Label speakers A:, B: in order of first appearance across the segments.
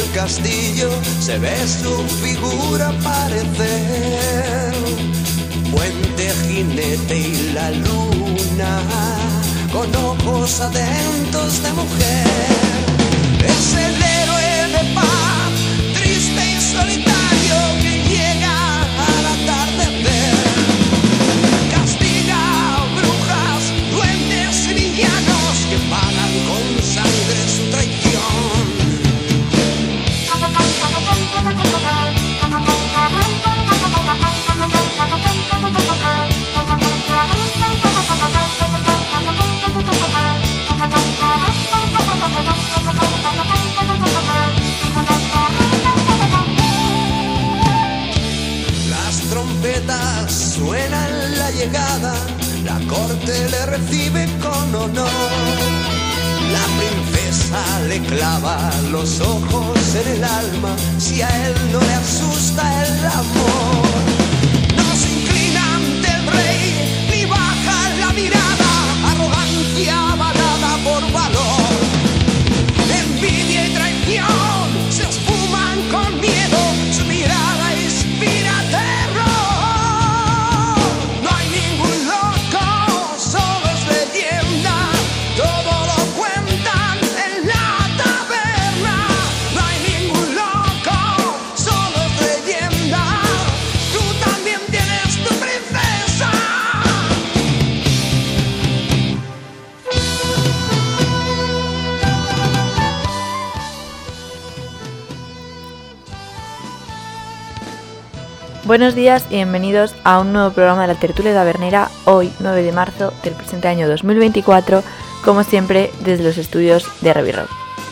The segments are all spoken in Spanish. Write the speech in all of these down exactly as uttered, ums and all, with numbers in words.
A: castillo se ve su figura aparecer. Puente, jinete y la luna, con ojos atentos de mujer. Es el héroe de paz, triste y solitario, que llega al atardecer. Castiga a brujas, duendes y villanos que pagan con sangre su traición. Las trompetas suenan la llegada, la corte le recibe con honor. La princesa le clava los ojos en el alma, si a él no le asusta el amor. No se inclina ante el rey, ni baja la mirada, arrogancia avalada por valor. Envidia y traición se esfuman con miedo, su mirada inspira terror. No hay ningún loco, solo es leyenda, todo lo cuentan en la taberna. No hay ningún loco, solo es leyenda, tú también tienes tu princesa.
B: Buenos días y bienvenidos a un nuevo programa de la Tertulia Tabernera, hoy nueve de marzo del presente año dos mil veinticuatro, como siempre desde los estudios de Heavy Rock.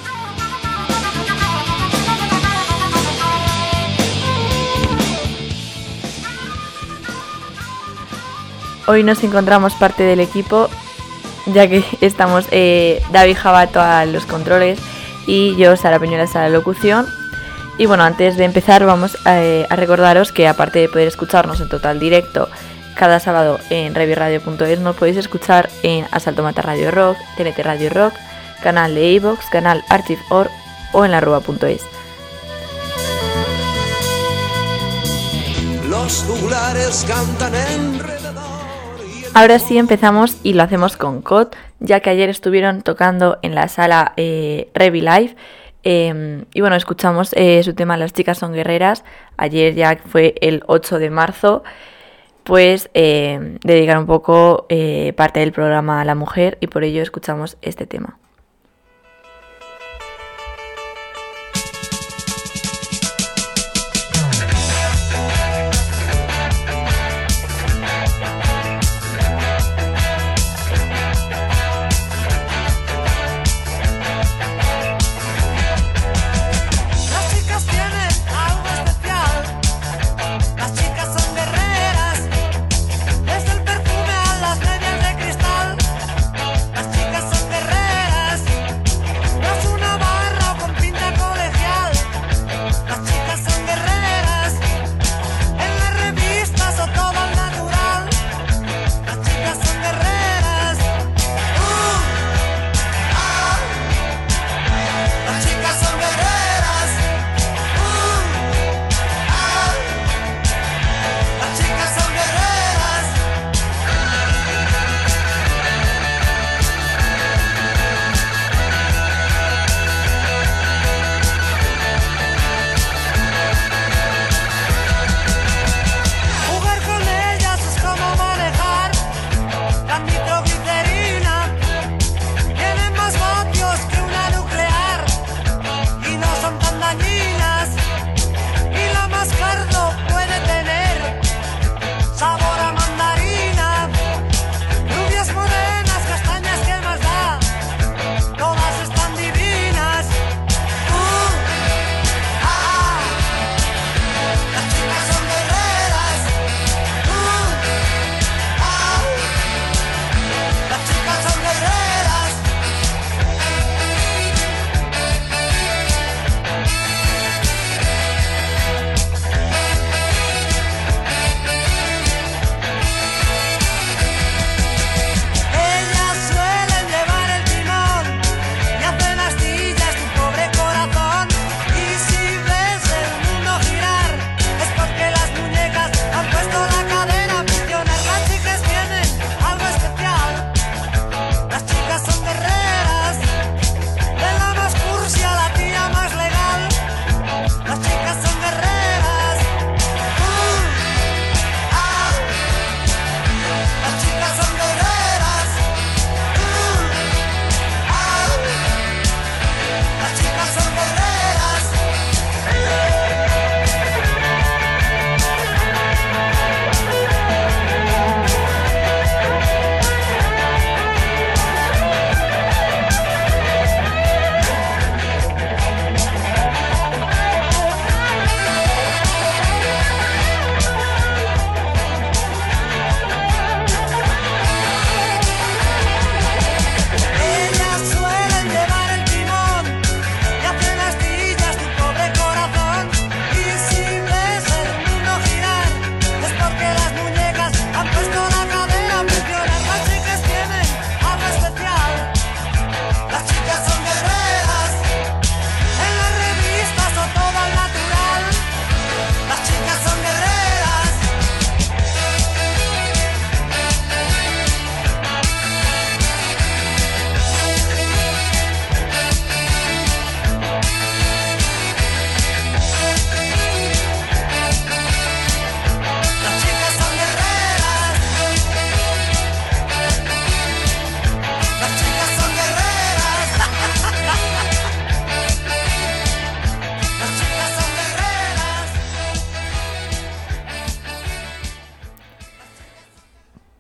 B: Hoy nos encontramos parte del equipo, ya que estamos eh, David Jabato a los controles y yo, Sara Peñuelas, a la locución. Y bueno, antes de empezar vamos a, eh, a recordaros que aparte de poder escucharnos en total directo cada sábado en revi radio punto es, nos podéis escuchar en Asalto Mata Radio Rock, T N T Radio Rock, canal de iVoox, canal Archive punto org o en la rúa punto es.
A: Los juglares cantan enredador.
B: Ahora sí empezamos y lo hacemos con C O D, ya que ayer estuvieron tocando en la sala eh, Revi Live. Eh, y bueno, escuchamos eh, su tema Las chicas son guerreras. Ayer ya fue el ocho de marzo, pues eh, dedicar un poco eh, parte del programa a la mujer, y por ello escuchamos este tema.
C: Desde el perfume a las medias de cristal, las chicas son guerreras.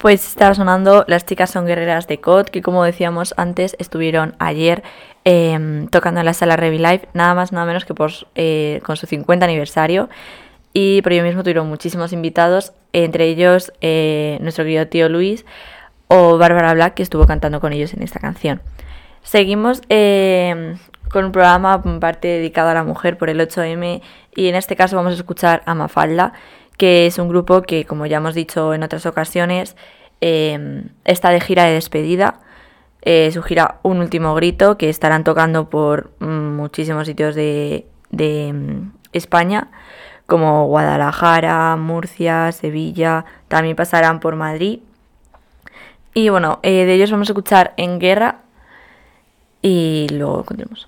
B: pues estaba sonando Las chicas son guerreras de C O D, que como decíamos antes, estuvieron ayer eh, tocando en la sala Revilive, nada más nada menos que por, eh, con su cincuenta aniversario. Y por ello mismo tuvieron muchísimos invitados, entre ellos eh, nuestro querido tío Luis o Bárbara Black, que estuvo cantando con ellos en esta canción. Seguimos eh, con un programa en parte dedicado a la mujer por el ocho eme, y en este caso vamos a escuchar a Mafalda, que es un grupo que, como ya hemos dicho en otras ocasiones, eh, está de gira de despedida. Eh, su gira Un Último Grito, que estarán tocando por mm, muchísimos sitios de, de mm, España, como Guadalajara, Murcia, Sevilla, también pasarán por Madrid. Y bueno, eh, de ellos vamos a escuchar En Guerra y luego continuamos.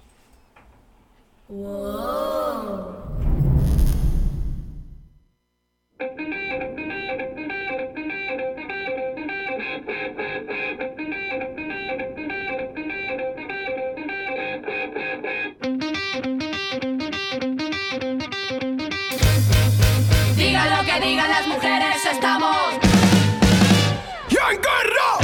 B: Wow.
C: Diga lo que digan las mujeres, estamos
A: en guerra.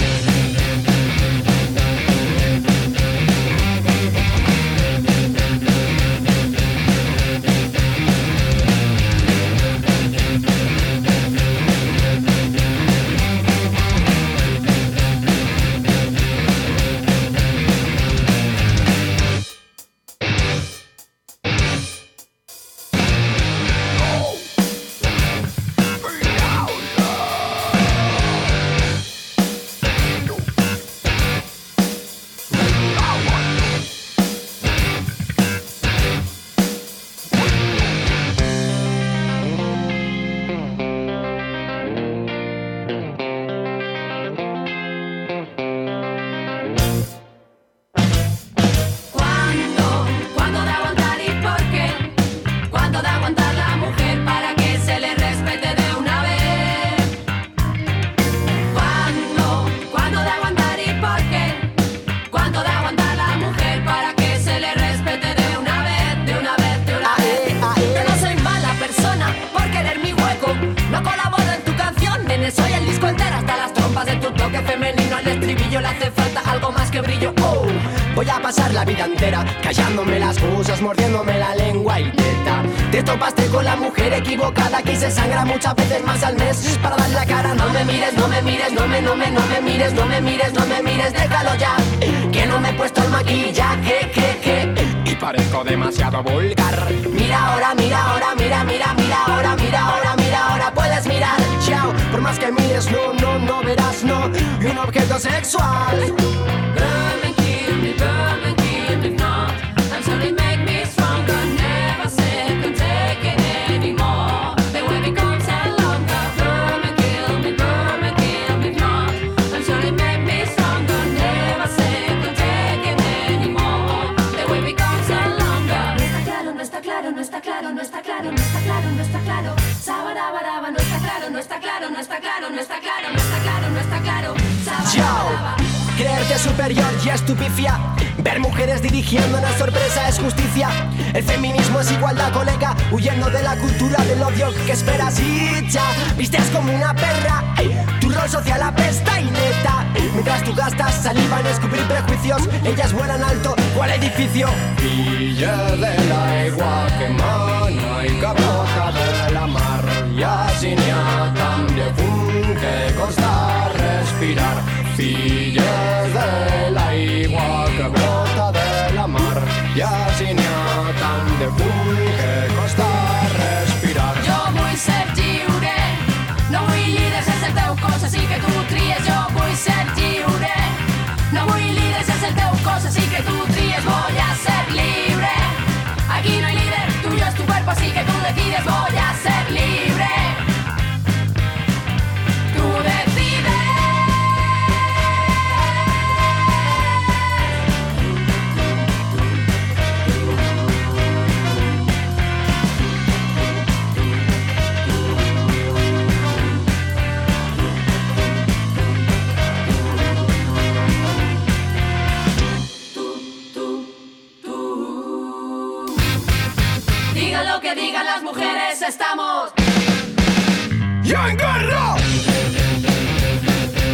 D: Voy a pasar la vida entera callándome las cosas, mordiéndome la lengua y teta. Te topaste con la mujer equivocada que se sangra muchas veces más al mes para dar la cara. No me mires, no me mires, no me, no me, no me mires, no me mires, no me mires, déjalo ya, que no me he puesto el maquillaje, que, que, y parezco demasiado vulgar. Mira ahora, mira ahora, mira, mira, mira ahora, mira ahora, mira ahora, puedes mirar, chao. Por más que mires, no, no, no verás, no, y un objeto sexual. Creerte superior y estupifia. Ver mujeres dirigiendo una sorpresa es justicia. El feminismo es igualdad, colega. Huyendo de la cultura del odio que esperas y ya. Vistes como una perra. Tu rol social apesta y neta. Mientras tú gastas saliva en escupir prejuicios, ellas vuelan alto. ¿Cuál edificio? Villa de la igua que mana y capota de la mar. Y así ni a tan de fun que costa respirar. Filles de la igua que brota de la mar, i així n'hi ha tant de punt que costa respirar.
C: Jo vull ser lliure, no vull líders, és el teu cos, així que tu tries. Jo vull ser lliure, no vull líders, és el teu cos, així que tu tries. Voy a ser libre, aquí no hay líder, tuyo es tu cuerpo, así que tú decides. Voy a ser libre, tú decides. Que digan las mujeres, estamos
A: ¡y en guerra!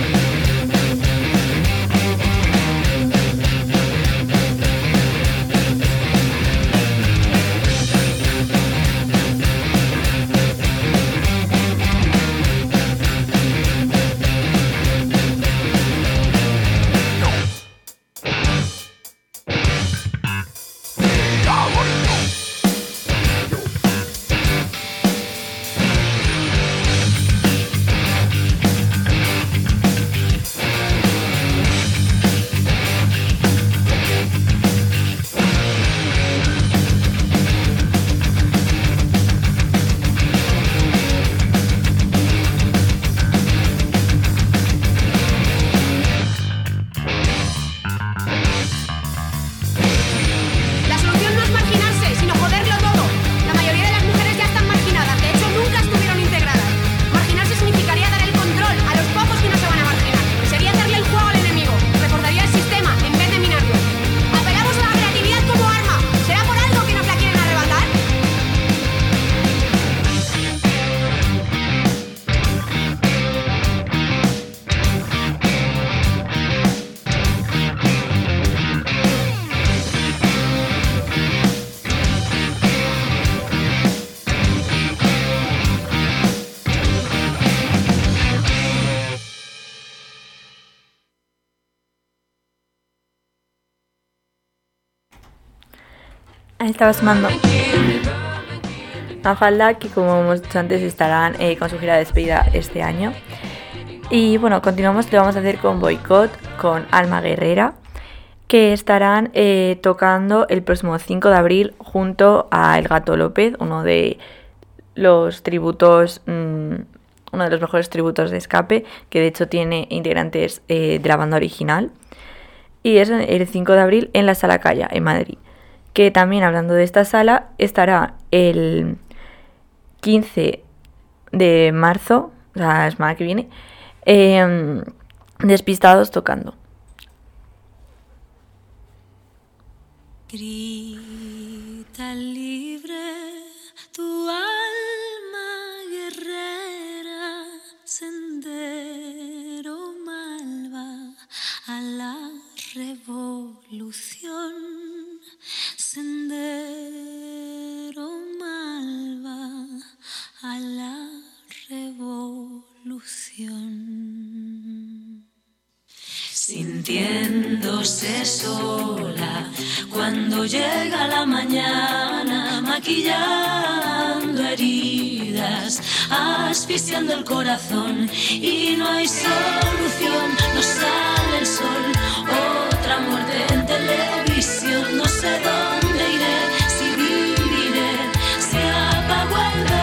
B: Ahí estaba sonando Mafalda, que como hemos dicho antes estarán eh, con su gira de despedida este año. Y bueno, continuamos, lo vamos a hacer con Boicot, con Alma Guerrera, que estarán eh, tocando el próximo cinco de abril junto a El Gato López, uno de los tributos, mmm, uno de los mejores tributos de Escape, que de hecho tiene integrantes eh, de la banda original. Y es el cinco de abril en la Sala Calla, en Madrid. Que también, hablando de esta sala, estará el quince de marzo, o sea, la semana que viene, eh, Despistados tocando.
E: Grita libre tu alma guerrera, sendero malva a la revolución, sendero malva a la revolución. Sintiéndose sola cuando llega la mañana, maquillando heridas, asfixiando el corazón, y no hay solución, no sale el sol, otra muerte en televisión, no sé dónde iré, si viviré, si apago el dolor.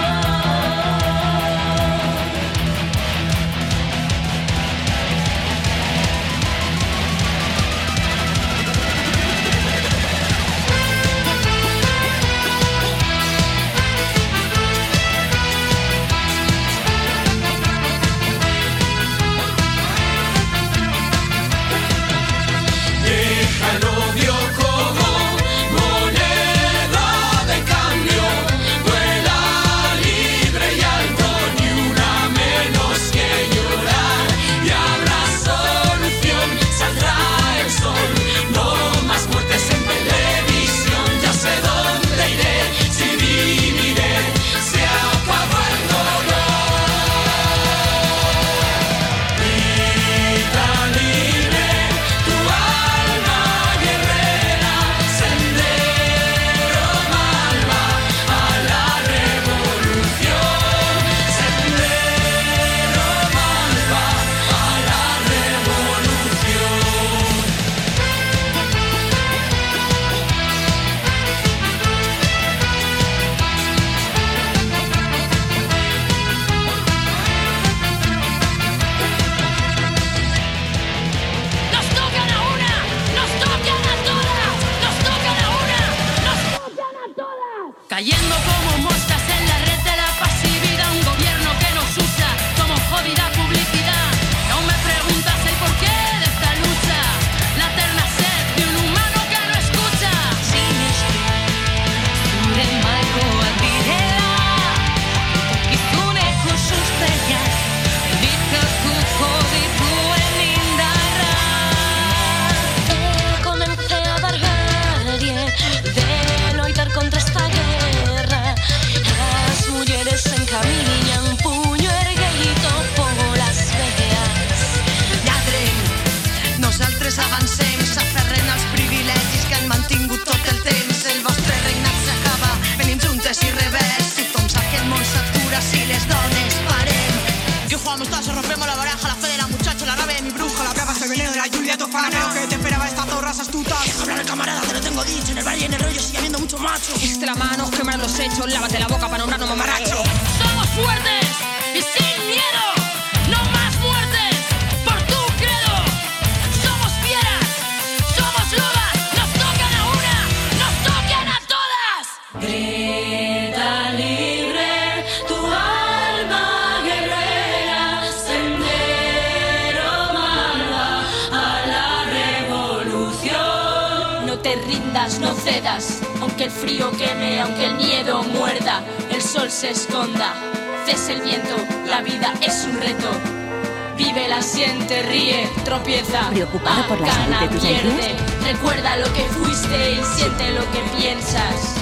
C: No cedas, aunque el frío queme, aunque el miedo muerda, el sol se esconda, cese el viento, la vida es un reto. Vive, la siente, ríe, tropieza,
F: ¿Preocupada por la salud de tus
C: pierde. Recuerda lo que fuiste y siente lo que piensas.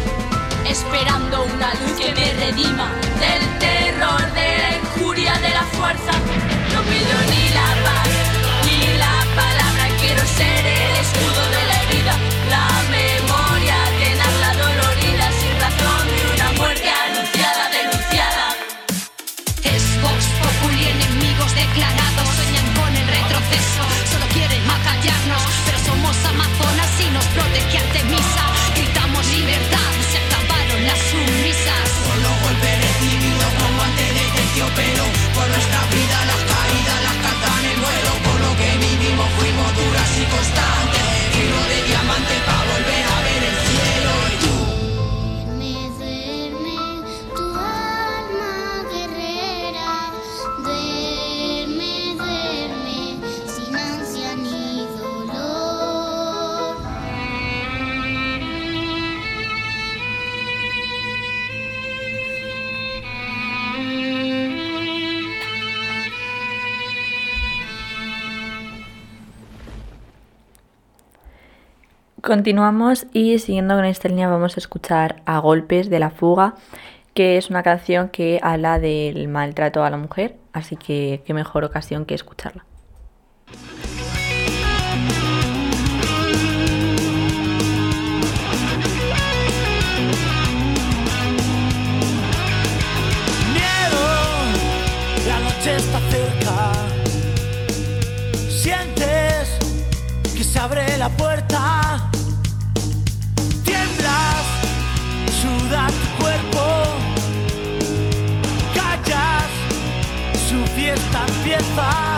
C: Esperando una luz que me redima del terror, de la injuria, de la fuerza. No pido ni la paz, ni la palabra, quiero ser el escudo de la herida, la memoria de enemigos declarados, sueñan con el retroceso, solo quieren acallarnos, pero somos amazonas y nos protege Artemisa. Gritamos libertad, se acabaron las sumisas.
A: Por los golpes recibidos como antes de terciopelo, por nuestra vida las caídas, las cartas en el vuelo, por lo que vivimos fuimos duras y constantes, filo de diamante para volver a ver el cielo. Y tú
B: Continuamos y siguiendo con esta línea vamos a escuchar A Golpes de La Fuga, que es una canción que habla del maltrato a la mujer, así que qué mejor ocasión que escucharla.
F: Miedo, la noche está cerca, sientes que se abre la puerta, tiemblas, suda tu cuerpo, callas, su fiesta empieza.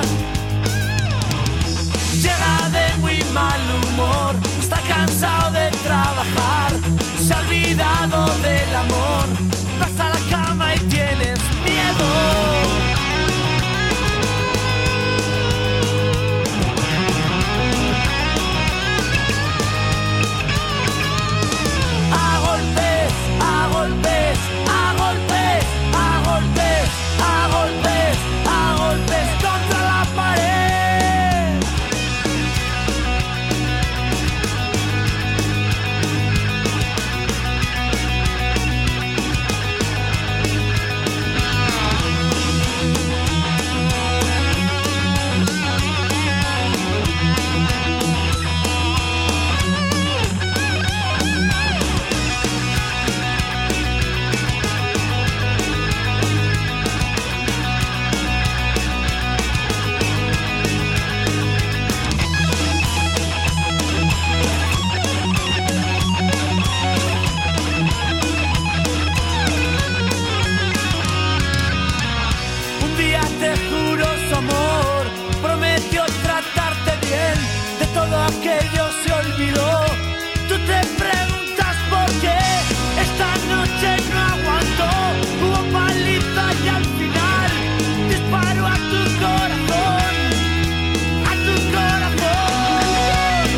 F: Llega de muy mal humor, está cansado de trabajar, se ha olvidado del amor, vas a la cama y tienes miedo. Aquello se olvidó, tú te preguntas por qué, esta noche no aguantó, hubo paliza y al final disparo a tu corazón, a tu corazón.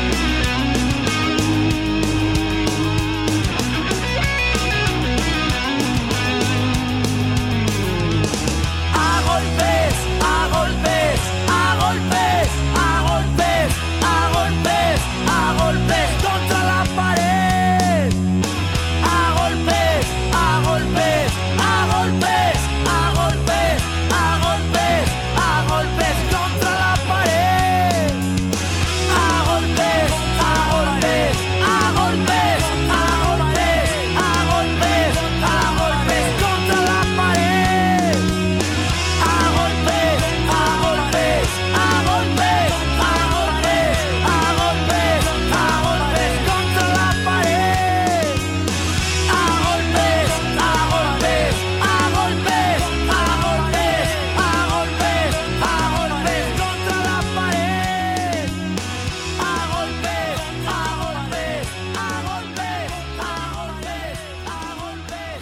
F: A golpes, a golpes, a golpes, a golpes, a golpes, a golpes contra la pared. A golpes, a golpes, a golpes, a golpes, a golpes, a golpes contra la pared. A golpes, a golpes, a golpes, a golpes, a golpes, a golpes contra la pared. A golpes, a golpes, a golpes, a golpes, a golpes, a golpes contra la pared. A golpes, a golpes, a golpes, a golpes, a golpes, a golpes contra la pared. A golpes, a golpes, a golpes, a golpes, a golpes.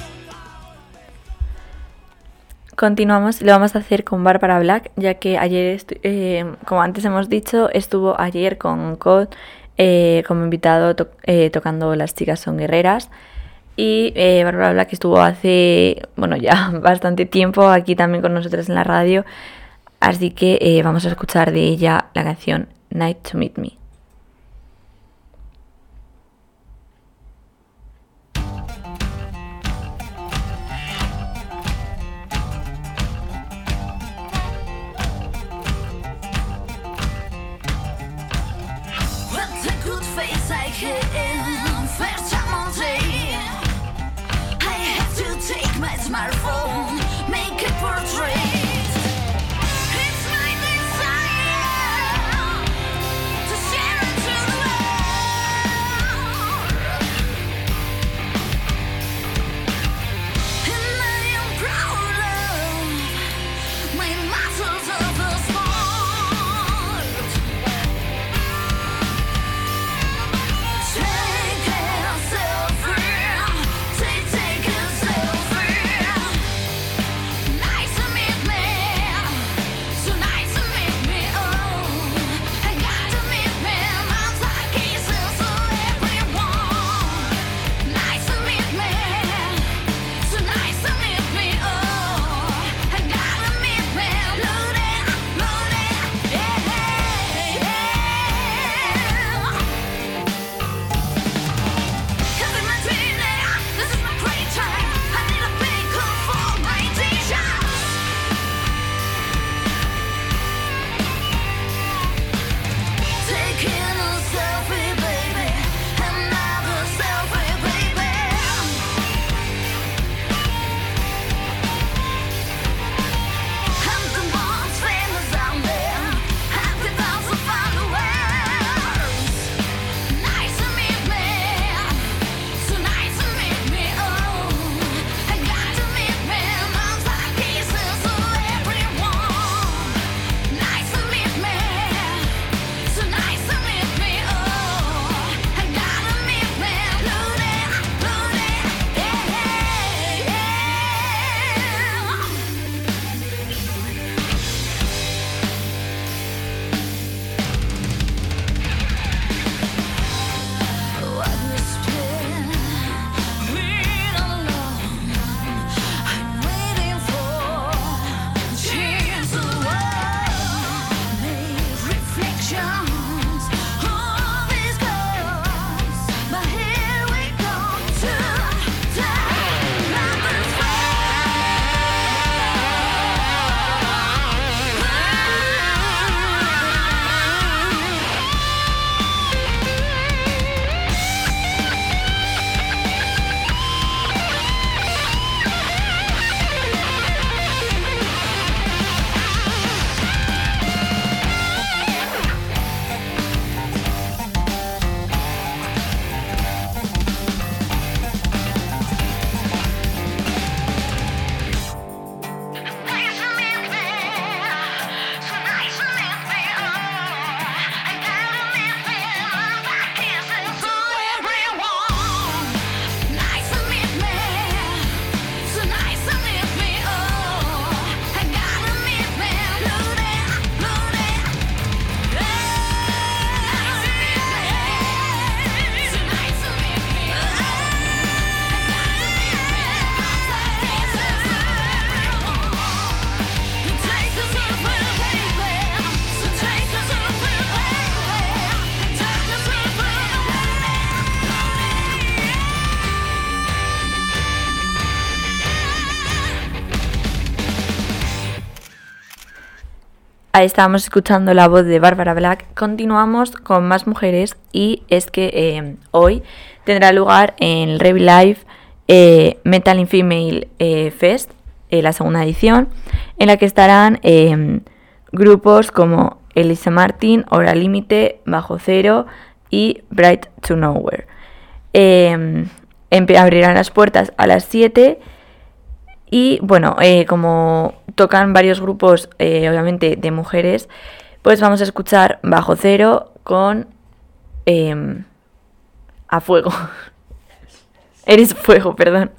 B: Continuamos y lo vamos a hacer con Bárbara Black, ya que ayer, estu- eh, como antes hemos dicho, estuvo ayer con Code eh, como invitado to- eh, tocando Las chicas son guerreras. Y eh, Bárbara Black estuvo hace, bueno, ya bastante tiempo aquí también con nosotros en la radio. Así que eh, vamos a escuchar de ella la canción Night to Meet Me.
E: What a good face I have, first time on day. I have to take my smartphone, make a portrait.
B: Ahí estábamos escuchando la voz de Barbara Black. Continuamos con más mujeres y es que eh, hoy tendrá lugar en el Revi Live eh, Metal in Female eh, Fest, eh, la segunda edición, en la que estarán eh, grupos como Elise Martin, Hora Límite, Bajo Cero y Bright to Nowhere. Eh, abrirán las puertas a las siete y bueno, eh, como tocan varios grupos eh, obviamente de mujeres, pues vamos a escuchar Bajo Cero con eh, A Fuego. Eres Fuego, perdón.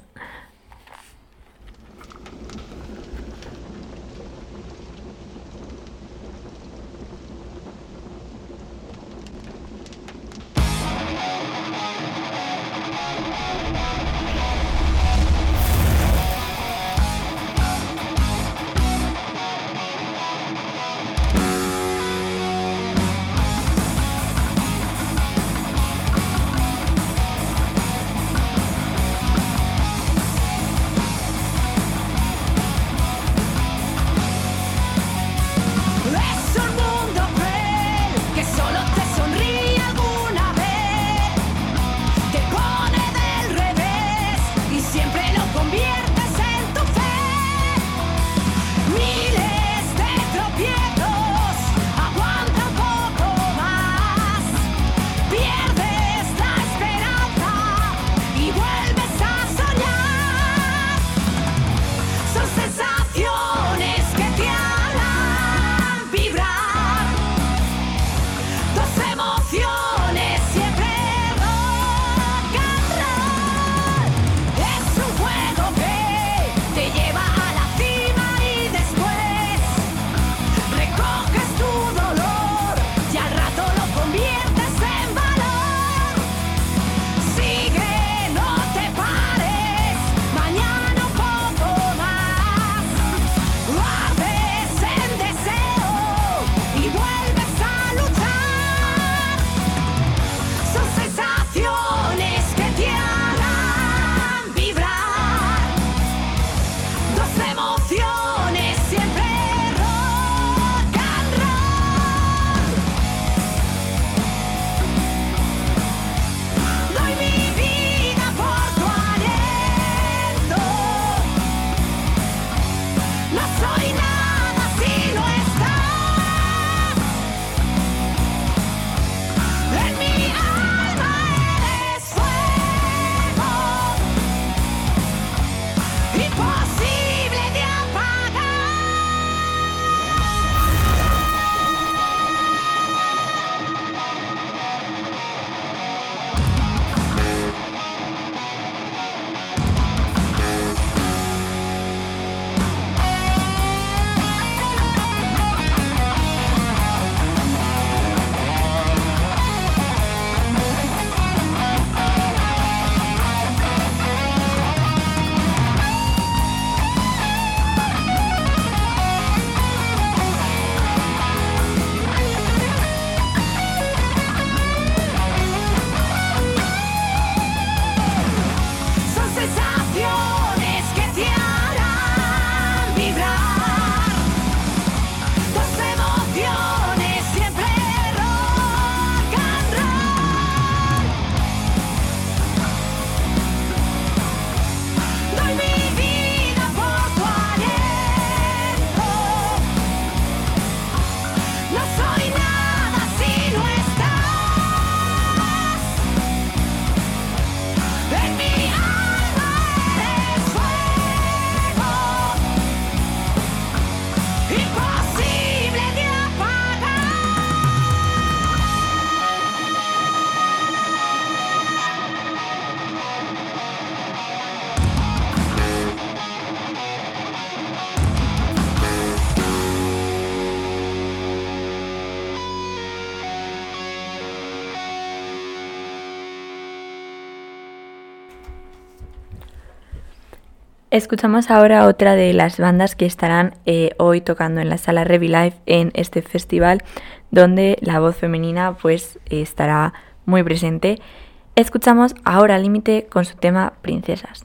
B: Escuchamos ahora otra de las bandas que estarán eh, hoy tocando en la sala Revi Live en este festival, donde la voz femenina pues estará muy presente. Escuchamos a Hora Límite con su tema Princesas.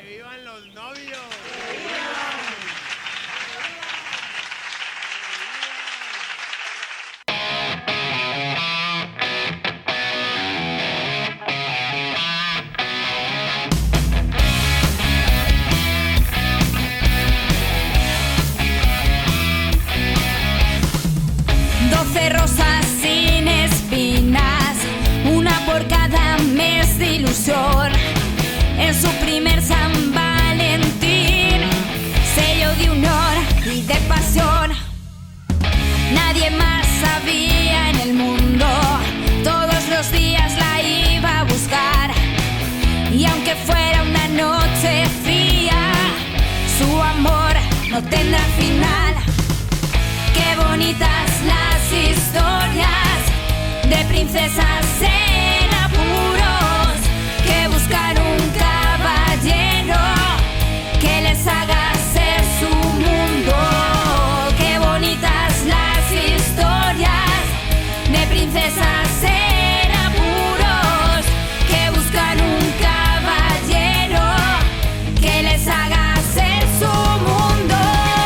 F: vivan los novios!
E: Doce rosas sin espinas, una por cada mes de ilusión. En su primer San Valentín, sello de honor y de pasión. Nadie más sabía en el mundo, todos los días la iba a buscar. Y aunque fuera una noche fría, su amor no tendrá final. Qué bonitas las historias de princesas en apuros que buscan un caballero que les haga ser su mundo. Qué bonitas las historias de princesas en apuros que buscan un caballero que les haga ser su mundo.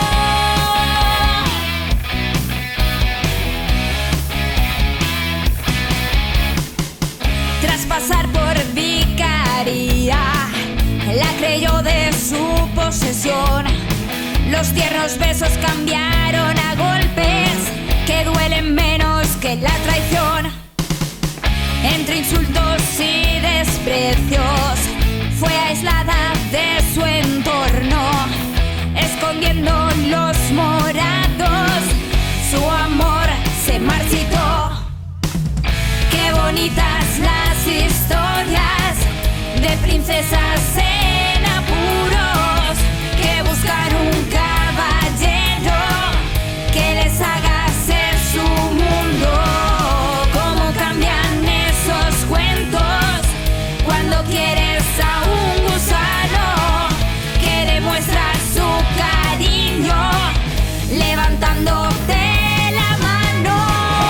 E: Tras pasar por vicaría, la creyó de su posesión. Los tiernos besos cambiaron a golpes que duelen menos que la traición. Entre insultos y desprecios, fue aislada de su entorno, escondiendo los morados. Su amor se marchitó. Qué bonitas las historias de princesas en apuros que buscan un caballero que les haga ser su mundo. Cómo cambian esos cuentos cuando quieres a un gusano que demuestra su cariño levantándote la mano.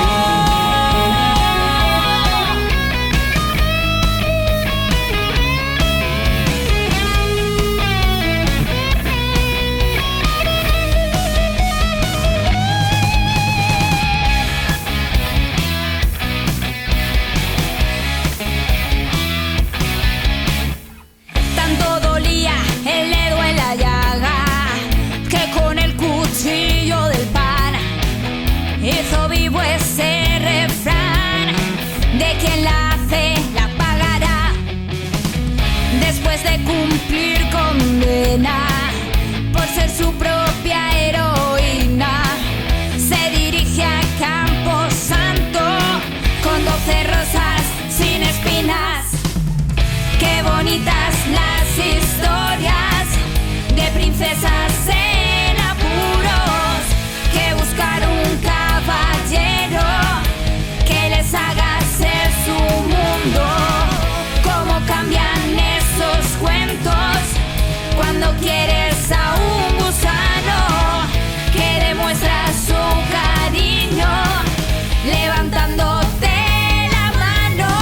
E: Tanto dolía el dedo en la llaga que con el cuchillo del pan hizo vivo ese refrán de quien la hace la pagará. Después de cumplir condena por ser su propia heroína, se dirige a Camposanto con doce rosas sin espinas. Qué bonitas las historias de princesas en apuros que buscan un caballero que les haga ser su mundo. Cómo cambian esos cuentos cuando quieres a un gusano que demuestra su cariño levantándote la mano.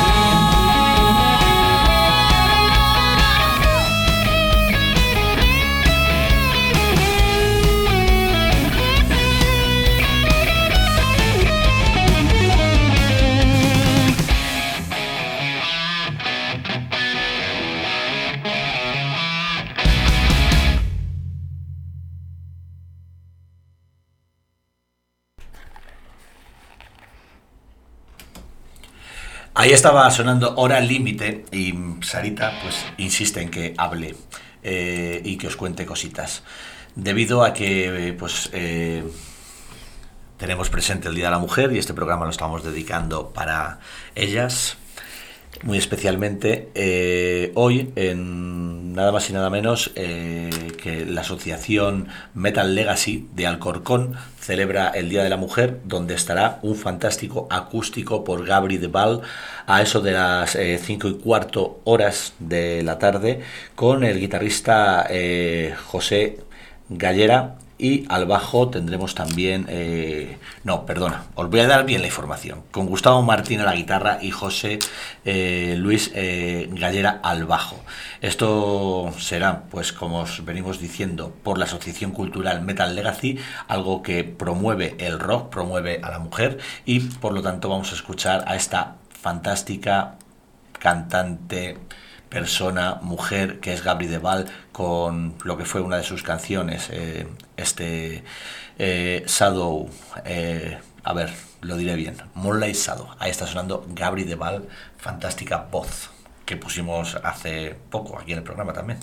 G: Ahí estaba sonando Hora Límite y Sarita pues insiste en que hable eh, y que os cuente cositas. Debido a que pues eh, tenemos presente el Día de la Mujer y este programa lo estamos dedicando para ellas, muy especialmente eh, hoy en nada más y nada menos eh, que la asociación Metal Legacy de Alcorcón celebra el Día de la Mujer, donde estará un fantástico acústico por Gabri de Val a eso de las eh, cinco y cuarto horas de la tarde con el guitarrista eh, José Gallera y al bajo tendremos también, eh, no, perdona, os voy a dar bien la información, con Gustavo Martín a la guitarra y José eh, Luis eh, Gallera al bajo. Esto será, pues como os venimos diciendo, por la Asociación Cultural Metal Legacy, algo que promueve el rock, promueve a la mujer, y por lo tanto vamos a escuchar a esta fantástica cantante, persona, mujer, que es Gabri Deval, con lo que fue una de sus canciones, eh, este eh, Shadow, eh, a ver, lo diré bien, Moonlight Shadow. Ahí está sonando Gabri Deval, fantástica voz, que pusimos hace poco aquí en el programa también.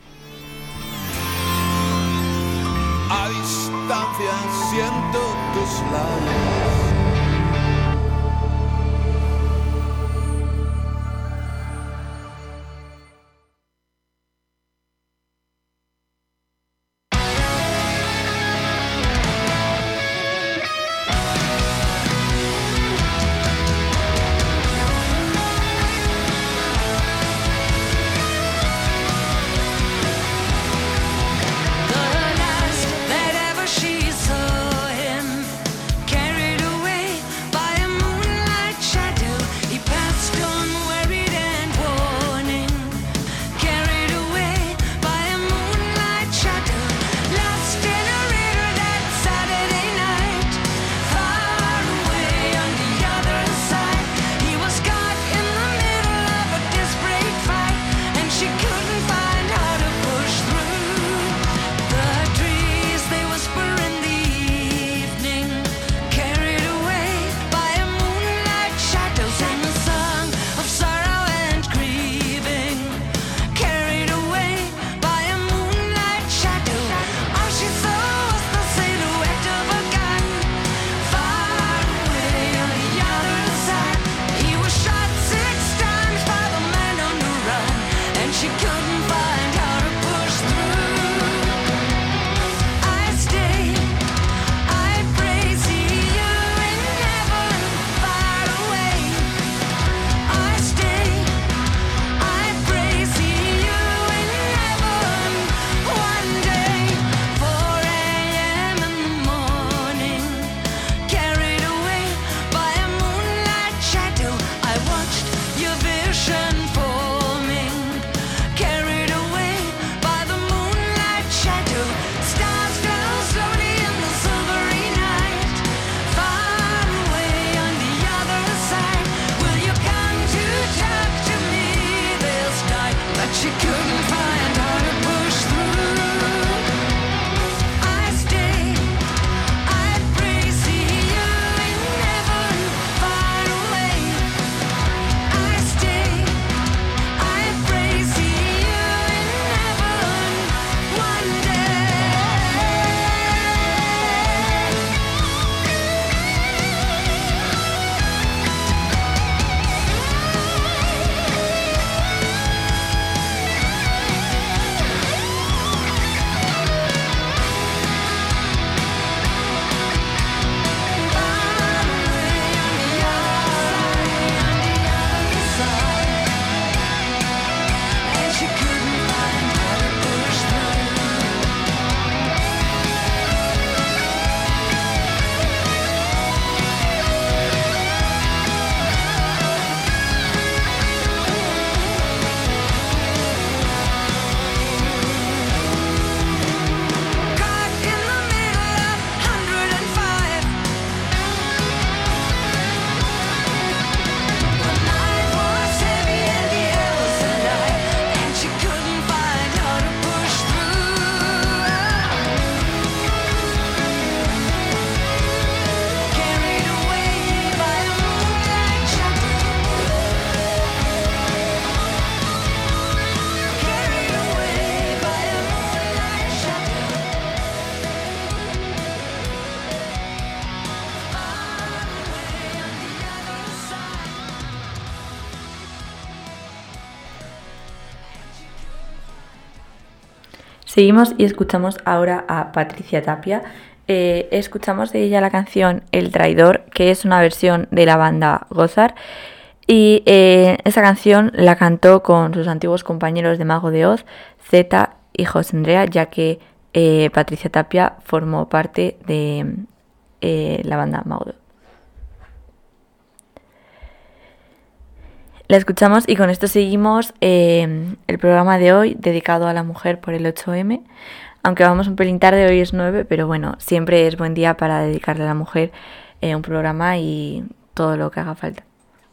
H: A distancia siento tus labios.
B: Seguimos y escuchamos ahora a Patricia Tapia. Eh, escuchamos de ella la canción El Traidor, que es una versión de la banda Gozar. Y eh, esa canción la cantó con sus antiguos compañeros de Mago de Oz, Zeta y José Andrea, ya que eh, Patricia Tapia formó parte de eh, la banda Maudo. La escuchamos y con esto seguimos eh, el programa de hoy dedicado a la mujer por el ocho eme. Aunque vamos un pelín tarde, hoy es nueve, pero bueno, siempre es buen día para dedicarle a la mujer eh, un programa y todo lo que haga falta.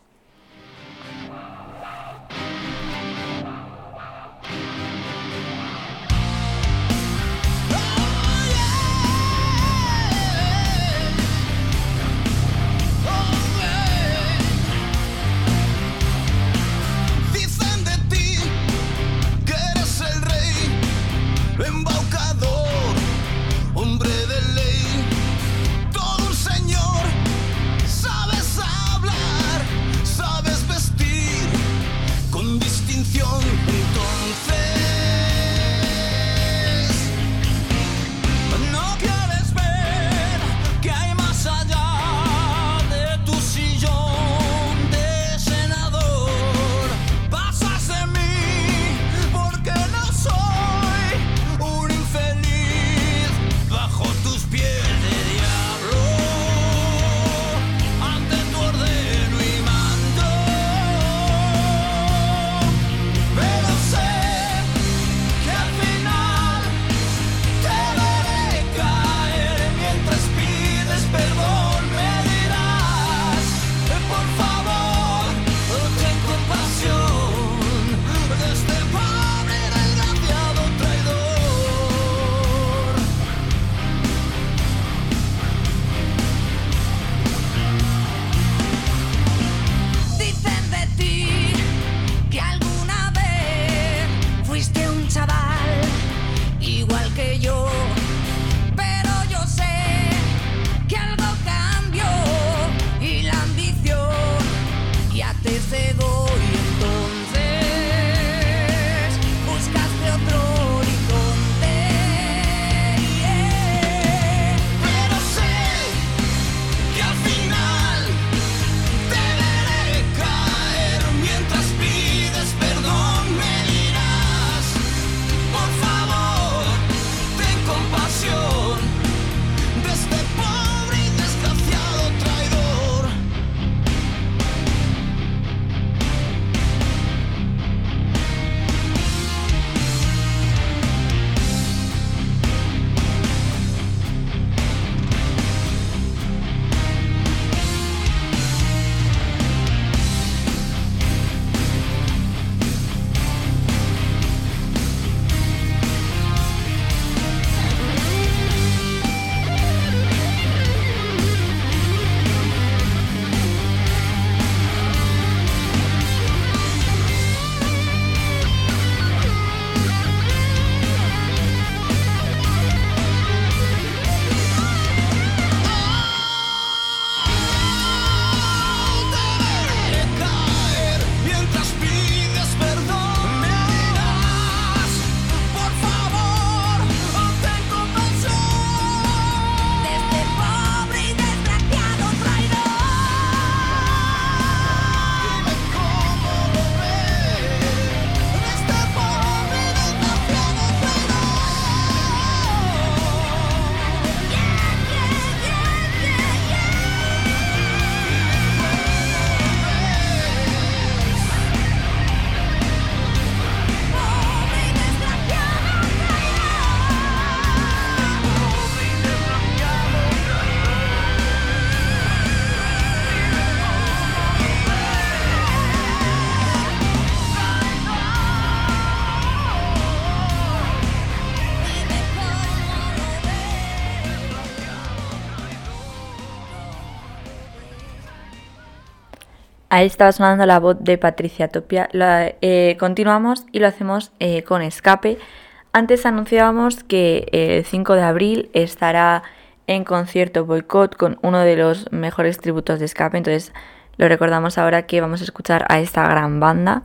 B: Ahí estaba sonando la voz de Patricia Tapia. La, eh, continuamos y lo hacemos eh, con Escape. Antes anunciábamos que el cinco de abril estará en concierto Boicot con uno de los mejores tributos de Escape. Entonces lo recordamos ahora que vamos a escuchar a esta gran banda,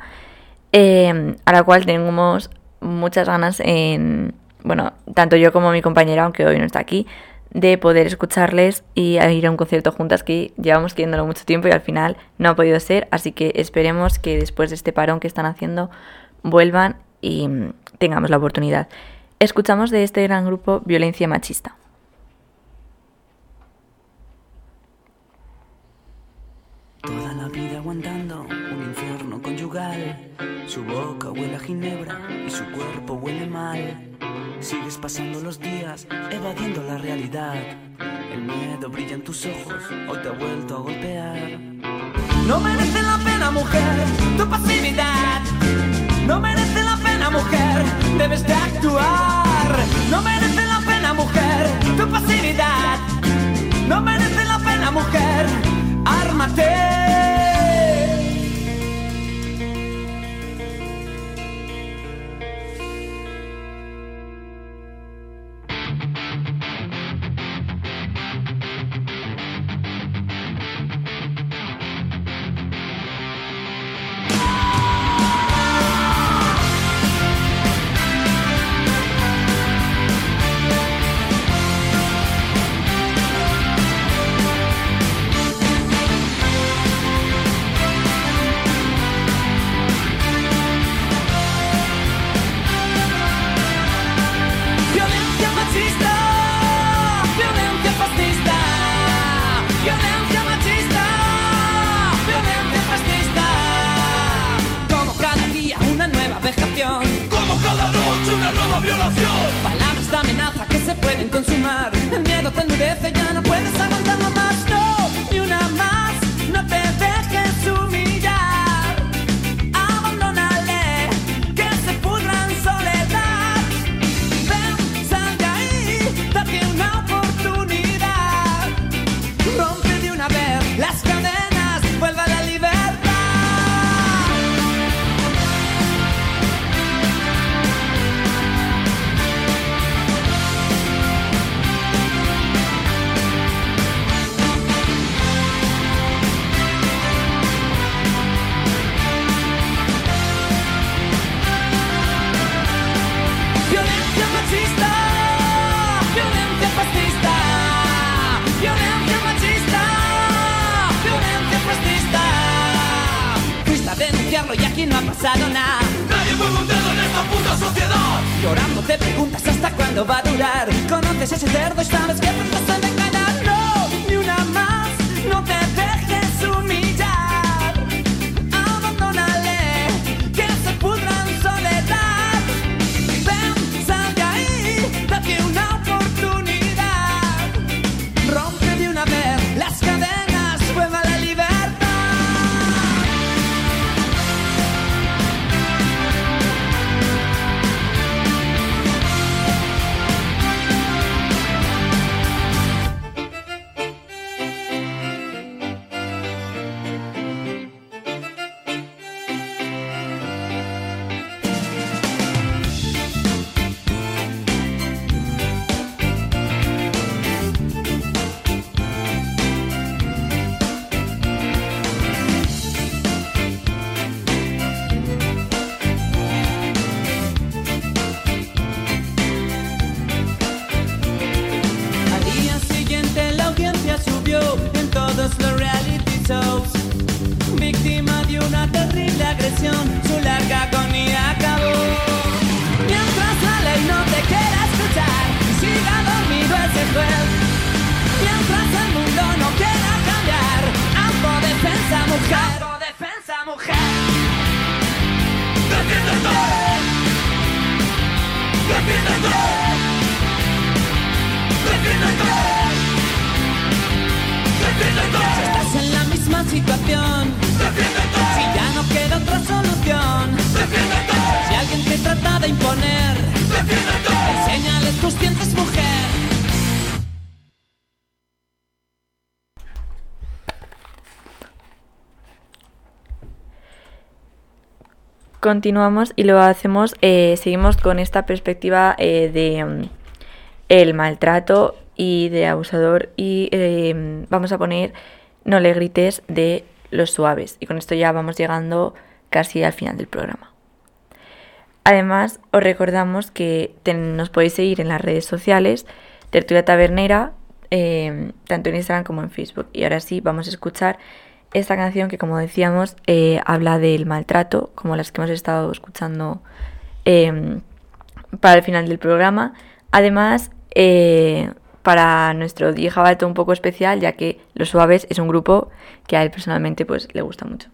B: eh, a la cual tenemos muchas ganas en, bueno, tanto yo como mi compañera, aunque hoy no está aquí, de poder escucharles y ir a un concierto juntas, que llevamos queriéndolo mucho tiempo y al final no ha podido ser, así que esperemos que después de este parón que están haciendo vuelvan y tengamos la oportunidad. Escuchamos de este gran grupo Violencia Machista.
I: Toda la vida aguantando un infierno conyugal. Su boca huele a ginebra y su cuerpo huele mal. Sigues pasando los días evadiendo la realidad. El miedo brilla en tus ojos, hoy te ha vuelto a golpear.
D: No merece la pena, mujer, tu pasividad. No merece la pena, mujer, debes de actuar. No merece la pena, mujer, tu pasividad. No merece la pena, mujer, ármate. Palabras de amenaza que se pueden consumar. El miedo te endurece, ya no puedes aguantarlo más. No, ni una más, no te dejes humillar. Abandónale, que se pudra en soledad. Ven, sal de ahí, date una oportunidad. Rompe de una vez las cadenas, vuelve a la libertad. Y aquí no ha pasado nada.
F: Nadie mueve un dedo en esta puta sociedad.
D: Llorando te preguntas hasta cuándo va a durar. Conoces ese cerdo y sabes que pronto se va a engañar. No, ni una más, no te dejes humillar. Abandónale, que se pudra en soledad. Ven, sal de ahí, date una oportunidad. Rompe de una vez las cadenas, vuelve a la libertad. Los reality shows, víctima de una terrible agresión, su larga agonía acabó. Mientras la ley no te quiera escuchar, siga dormido ese juez. Mientras el mundo no quiera cambiar, autodefensa mujer, autodefensa mujer.
F: ¡Defiéndete! ¡Defiéndete! ¡Defiéndete!
D: Si estás en la misma situación,
F: ¡defiéndete!
D: si ya no queda otra solución,
F: ¡defiéndete!
D: si alguien te trata de imponer,
F: ¡defiéndete!
D: enséñale tus dientes, mujer.
B: Continuamos y lo hacemos, eh, seguimos con esta perspectiva eh, de um, el maltrato y de abusador y eh, vamos a poner No le grites de Los Suaves y con esto ya vamos llegando casi al final del programa. Además os recordamos que ten, nos podéis seguir en las redes sociales Tertulia Tabernera, eh, tanto en Instagram como en Facebook. Y ahora sí vamos a escuchar esta canción que, como decíamos, eh, habla del maltrato, como las que hemos estado escuchando eh, para el final del programa. Además, eh, para nuestro D J Jabato un poco especial, ya que Los Suaves es un grupo que a él personalmente pues le gusta mucho.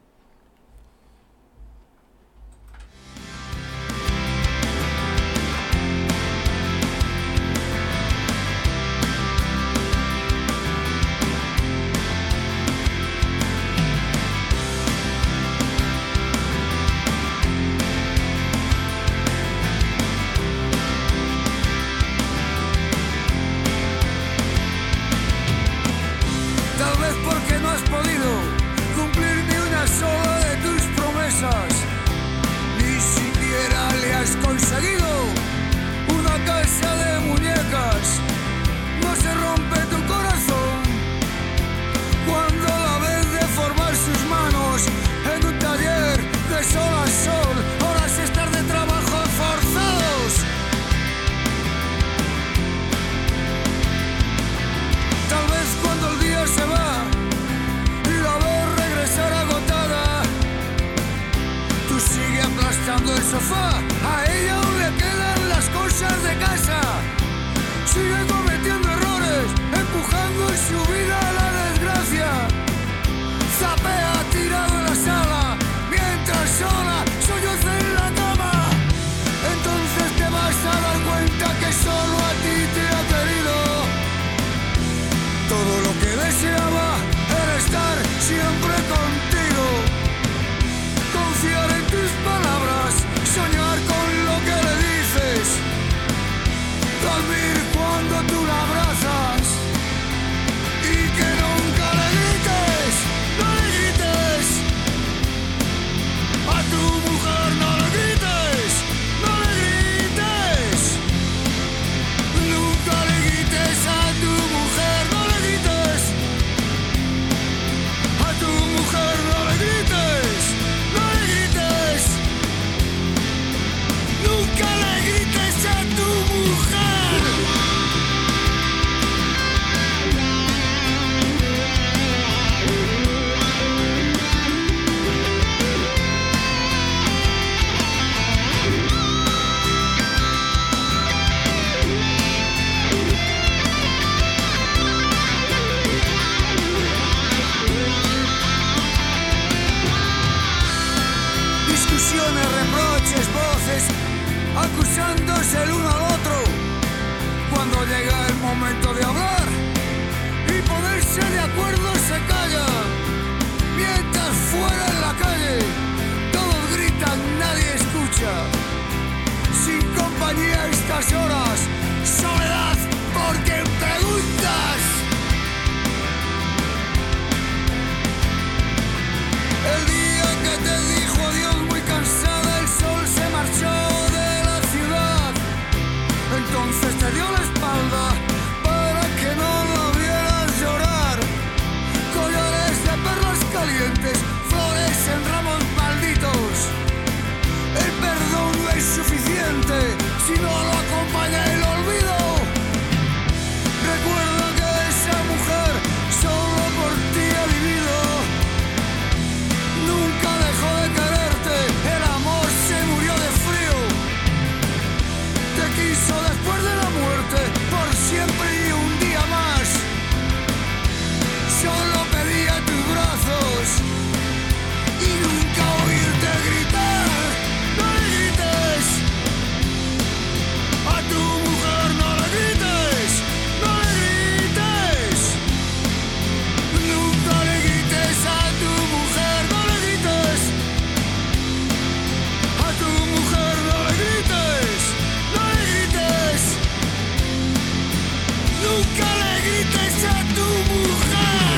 J: El sofá, a ella aún le quedan las cosas de casa. Sigue cometiendo errores, empujando en su vida a la desgracia. Zapea tirado en la sala, mientras sola solloza en la cama. Entonces te vas a dar cuenta que solo a ti te ha querido. Todo lo que deseaba era estar siempre contigo. Confiar en tus palabras, soñar con lo que le dices, dormir cuando tú la abrazas y que nunca le grites, no le grites a tu mujer, no le grites, no le grites, nunca le grites a tu mujer, no le grites, a tu mujer no le grites. Nunca le grites a tu mujer. Discusiones, reproches, voces acusándose el uno al otro. Cuando llega el momento de hablar y ponerse de acuerdo se calla. Mientras fuera en la calle todos gritan, nadie escucha. Sin compañía a estas horas, soledad porque preguntas. El día que te dijo adiós muy cansada, el sol se marchó. Entonces te dio la espalda para que no lo vieras llorar. Collares de perlas calientes, flores en ramos malditos. El perdón no es suficiente si no lo acompaña el olvido. Recuerda que esa mujer solo por ti ha vivido. Nunca dejó de quererte, el amor se murió de frío. Te quiso después de la muerte, por siempre y un día más. Solo pedía tus brazos y nunca oírte gritar. No le grites a tu mujer, no le grites, no le grites. Nunca le grites a tu mujer, no le grites. A tu mujer no le grites. Nunca le grites a tu mujer.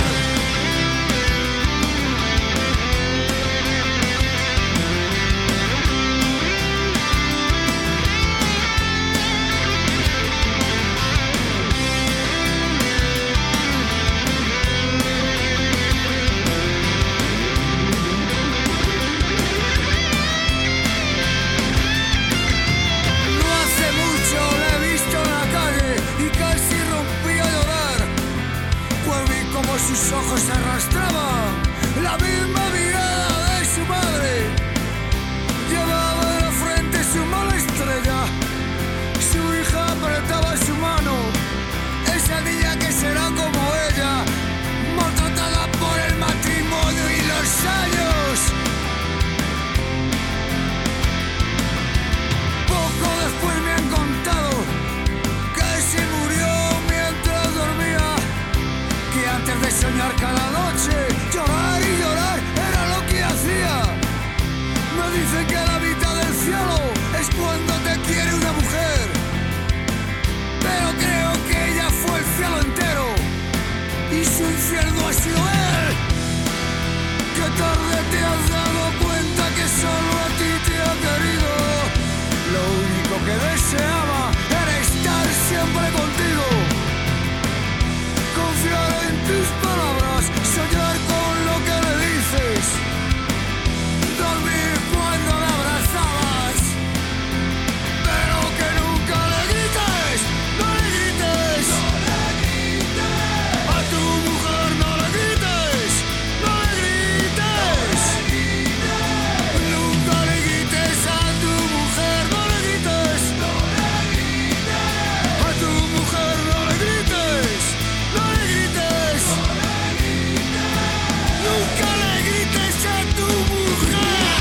J: No hace mucho la he visto en la calle y casi rompí a llorar. Pues vi como sus ojos se arrastraban, la misma mirada de su madre. Llevaba en la frente su mala estrella su infierno ha sido él. Que tarde te has dado cuenta que solo a ti te ha querido. Lo único que deseaba era estar siempre contigo. Confiar en tus palabras, soñar con lo que le dices, dormir cuando la abrazabas, pero que nunca le grites, no le grites, no le grites, a tu mujer no le grites, no le grites, nunca le grites a tu mujer, no le grites, no le grites, a tu mujer no le grites, no le grites, nunca le grites a tu mujer.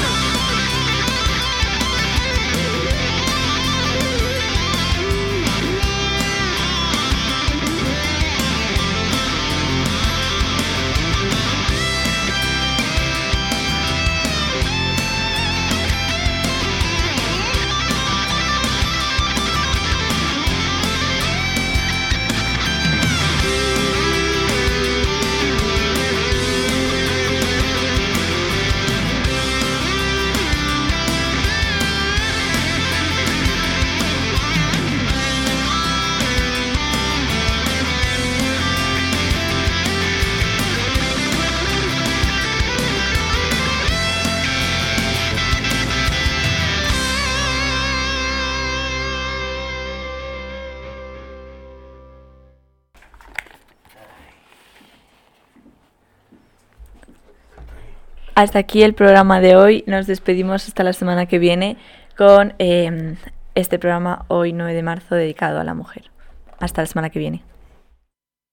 B: Hasta aquí el programa de hoy. Nos despedimos hasta la semana que viene con eh, este programa hoy nueve de marzo dedicado a la mujer. Hasta la semana que viene.